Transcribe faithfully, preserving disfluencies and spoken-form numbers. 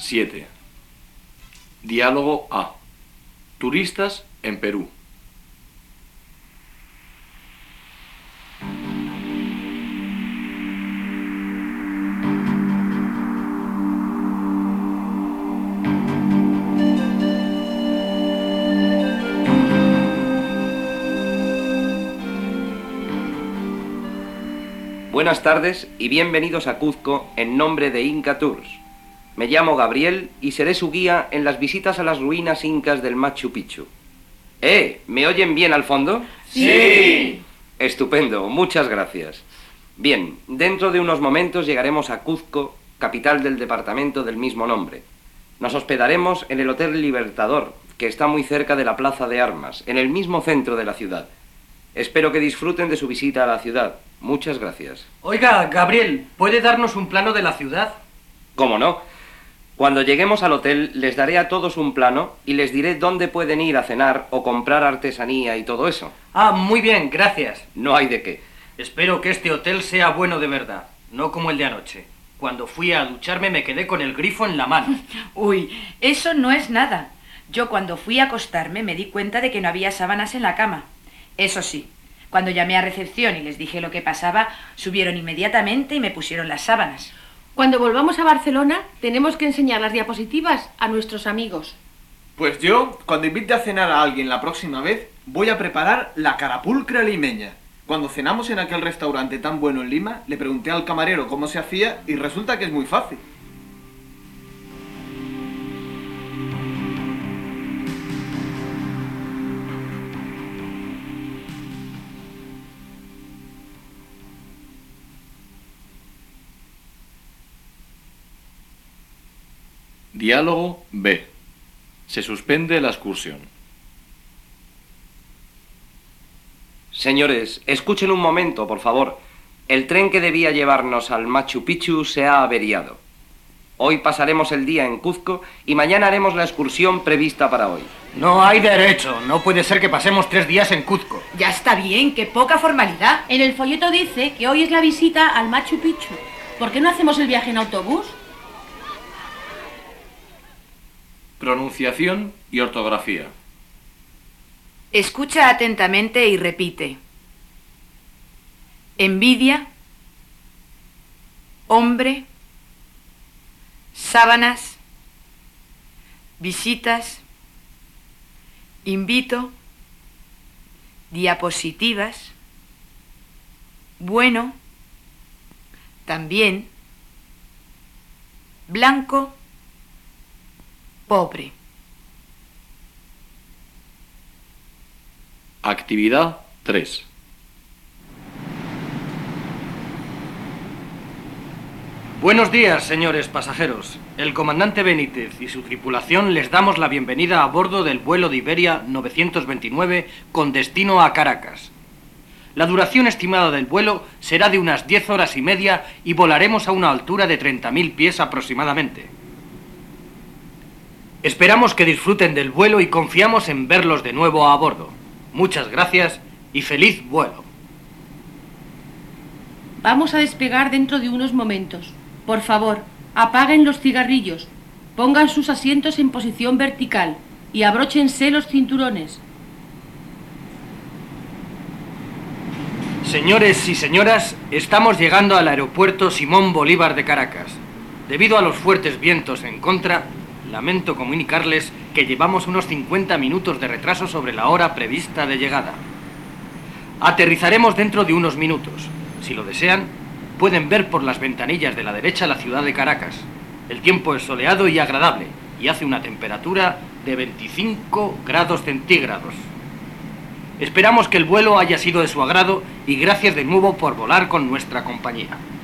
siete. Diálogo A. Turistas en Perú. Buenas tardes y bienvenidos a Cuzco en nombre de Inca Tours. Me llamo Gabriel y seré su guía en las visitas a las ruinas incas del Machu Picchu. ¿Eh? ¿Me oyen bien al fondo? ¡Sí! Estupendo, muchas gracias. Bien, dentro de unos momentos llegaremos a Cuzco, capital del departamento del mismo nombre. Nos hospedaremos en el Hotel Libertador, que está muy cerca de la Plaza de Armas, en el mismo centro de la ciudad. Espero que disfruten de su visita a la ciudad. Muchas gracias. Oiga, Gabriel, ¿puede darnos un plano de la ciudad? ¿Cómo no? Cuando lleguemos al hotel les daré a todos un plano y les diré dónde pueden ir a cenar o comprar artesanía y todo eso. Ah, muy bien, gracias. No hay de qué. Espero que este hotel sea bueno de verdad, no como el de anoche. Cuando fui a ducharme me quedé con el grifo en la mano. Uy, eso no es nada. Yo cuando fui a acostarme me di cuenta de que no había sábanas en la cama. Eso sí, cuando llamé a recepción y les dije lo que pasaba, subieron inmediatamente y me pusieron las sábanas. Cuando volvamos a Barcelona, tenemos que enseñar las diapositivas a nuestros amigos. Pues yo, cuando invite a cenar a alguien la próxima vez, voy a preparar la carapulcra limeña. Cuando cenamos en aquel restaurante tan bueno en Lima, le pregunté al camarero cómo se hacía y resulta que es muy fácil. Diálogo B. Se suspende la excursión. Señores, escuchen un momento, por favor. El tren que debía llevarnos al Machu Picchu se ha averiado. Hoy pasaremos el día en Cuzco y mañana haremos la excursión prevista para hoy. No hay derecho, no puede ser que pasemos tres días en Cuzco. Ya está bien, qué poca formalidad. En el folleto dice que hoy es la visita al Machu Picchu. ¿Por qué no hacemos el viaje en autobús? Pronunciación y ortografía. Escucha atentamente y repite. Envidia, hombre, sábanas, visitas, invito, diapositivas, bueno, también, blanco, pobre. Actividad tres. Buenos días, señores pasajeros. El comandante Benítez y su tripulación les damos la bienvenida a bordo del vuelo de Iberia novecientos veintinueve con destino a Caracas. La duración estimada del vuelo será de unas diez horas y media y volaremos a una altura de treinta mil pies aproximadamente. Esperamos que disfruten del vuelo y confiamos en verlos de nuevo a bordo. Muchas gracias y feliz vuelo. Vamos a despegar dentro de unos momentos. Por favor, apaguen los cigarrillos, pongan sus asientos en posición vertical y abróchense los cinturones. Señores y señoras, estamos llegando al aeropuerto Simón Bolívar de Caracas. Debido a los fuertes vientos en contra, lamento comunicarles que llevamos unos cincuenta minutos de retraso sobre la hora prevista de llegada. Aterrizaremos dentro de unos minutos. Si lo desean, pueden ver por las ventanillas de la derecha la ciudad de Caracas. El tiempo es soleado y agradable y hace una temperatura de veinticinco grados centígrados. Esperamos que el vuelo haya sido de su agrado y gracias de nuevo por volar con nuestra compañía.